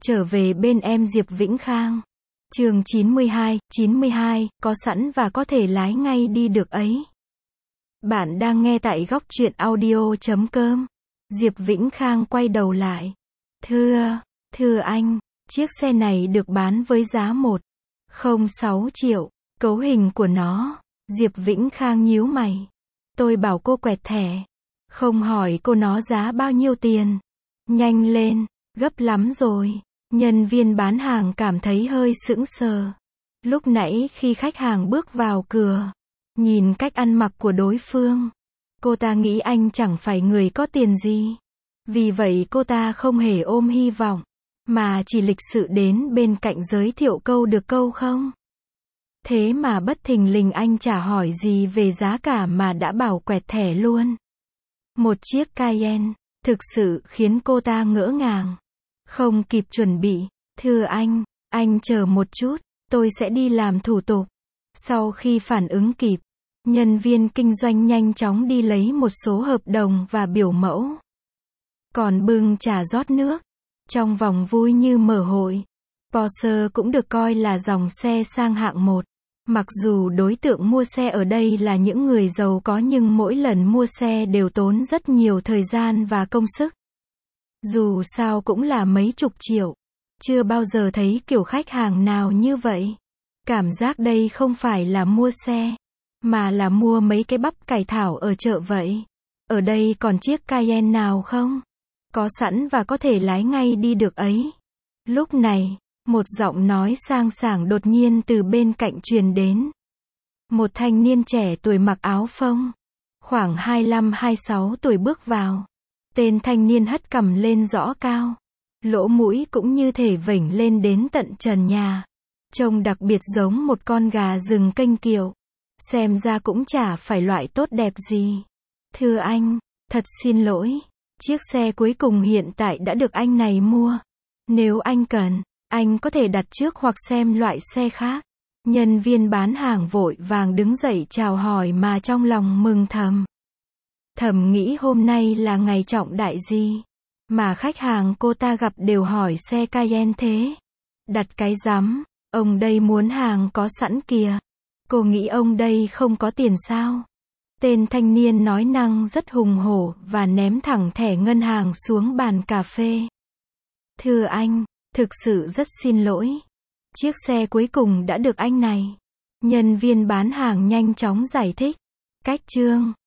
Trở về bên em Diệp Vĩnh Khang. Chương 92, có sẵn và có thể lái ngay đi được ấy. Bạn đang nghe tại góc truyện audio.com. Diệp Vĩnh Khang quay đầu lại. Thưa anh, chiếc xe này được bán với giá 1,06 triệu. Cấu hình của nó. Diệp Vĩnh Khang nhíu mày. Tôi bảo cô quẹt thẻ. Không hỏi cô nó giá bao nhiêu tiền. Nhanh lên, gấp lắm rồi. Nhân viên bán hàng cảm thấy hơi sững sờ. Lúc nãy khi khách hàng bước vào cửa, nhìn cách ăn mặc của đối phương, cô ta nghĩ anh chẳng phải người có tiền gì. Vì vậy cô ta không hề ôm hy vọng, mà chỉ lịch sự đến bên cạnh giới thiệu câu được câu không. Thế mà bất thình lình anh chả hỏi gì về giá cả mà đã bảo quẹt thẻ luôn. Một chiếc Cayenne, thực sự khiến cô ta ngỡ ngàng. Không kịp chuẩn bị. Thưa anh chờ một chút, tôi sẽ đi làm thủ tục. Sau khi phản ứng kịp, nhân viên kinh doanh nhanh chóng đi lấy một số hợp đồng và biểu mẫu. Còn bưng trà rót nước. Trong vòng vui như mở hội, Porsche cũng được coi là dòng xe sang hạng 1. Mặc dù đối tượng mua xe ở đây là những người giàu có nhưng mỗi lần mua xe đều tốn rất nhiều thời gian và công sức. Dù sao cũng là mấy chục triệu. Chưa bao giờ thấy kiểu khách hàng nào như vậy. Cảm giác đây không phải là mua xe, mà là mua mấy cái bắp cải thảo ở chợ vậy. Ở đây còn chiếc Cayenne nào không? Có sẵn và có thể lái ngay đi được ấy. Lúc này, một giọng nói sang sảng đột nhiên từ bên cạnh truyền đến. Một thanh niên trẻ tuổi mặc áo phông, khoảng 25-26 tuổi bước vào. Tên thanh niên hất cằm lên rõ cao. Lỗ mũi cũng như thể vểnh lên đến tận trần nhà. Trông đặc biệt giống một con gà rừng kênh kiệu. Xem ra cũng chả phải loại tốt đẹp gì. Thưa anh, thật xin lỗi. Chiếc xe cuối cùng hiện tại đã được anh này mua. Nếu anh cần, anh có thể đặt trước hoặc xem loại xe khác. Nhân viên bán hàng vội vàng đứng dậy chào hỏi mà trong lòng mừng thầm. Thầm nghĩ hôm nay là ngày trọng đại gì, mà khách hàng cô ta gặp đều hỏi xe Cayenne thế. Đặt cái rắm, ông đây muốn hàng có sẵn kìa. Cô nghĩ ông đây không có tiền sao? Tên thanh niên nói năng rất hùng hổ và ném thẳng thẻ ngân hàng xuống bàn cà phê. Thưa anh, thực sự rất xin lỗi. Chiếc xe cuối cùng đã được anh này. Nhân viên bán hàng nhanh chóng giải thích. Cách chương